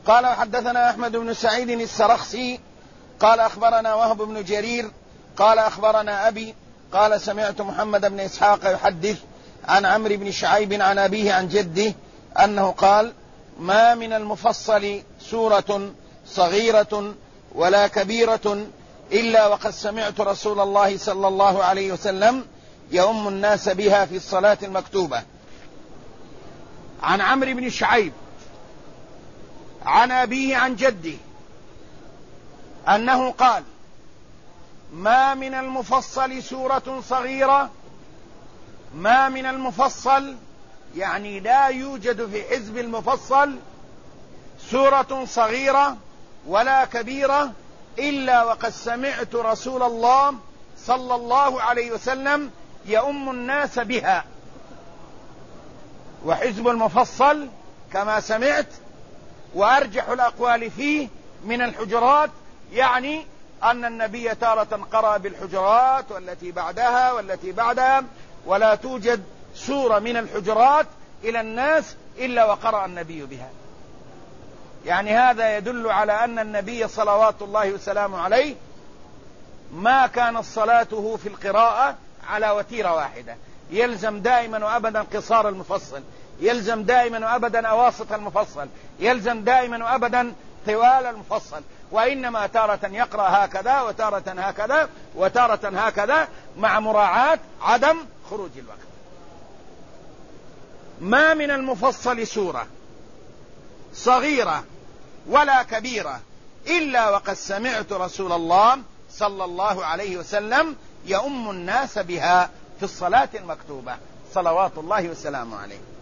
قال وحدثنا أحمد بن سعيد السرخسي قال أخبرنا وهب بن جرير قال أخبرنا أبي قال سمعت محمد بن إسحاق يحدث عن عمرو بن شعيب عن أبيه عن جده أنه قال ما من المفصل سورة صغيرة ولا كبيرة إلا وقد سمعت رسول الله صلى الله عليه وسلم يؤم الناس بها في الصلاة المكتوبة. عن عمرو بن شعيب عن أبيه عن جده أنه قال ما من المفصل سورة صغيرة، ما من المفصل يعني لا يوجد في حزب المفصل سورة صغيرة ولا كبيرة إلا وقد سمعت رسول الله صلى الله عليه وسلم يؤم الناس بها. وحزب المفصل كما سمعت وأرجح الأقوال فيه من الحجرات، يعني أن النبي تارة قرأ بالحجرات والتي بعدها والتي بعدها، ولا توجد سورة من الحجرات إلى الناس إلا وقرأ النبي بها. يعني هذا يدل على أن النبي صلوات الله وسلامه عليه ما كانت صلاته في القراءة على وتيرة واحدة، يلزم دائما وأبدا قصار المفصل، يلزم دائما وأبدا أواسط المفصل، يلزم دائما وأبدا طوال المفصل، وإنما تارة يقرأ هكذا وتارة هكذا وتارة هكذا مع مراعاة عدم خروج الوقت. ما من المفصل سورة صغيرة ولا كبيرة إلا وقد سمعت رسول الله صلى الله عليه وسلم يؤم الناس بها في الصلاة المكتوبة صلوات الله وسلامه عليه.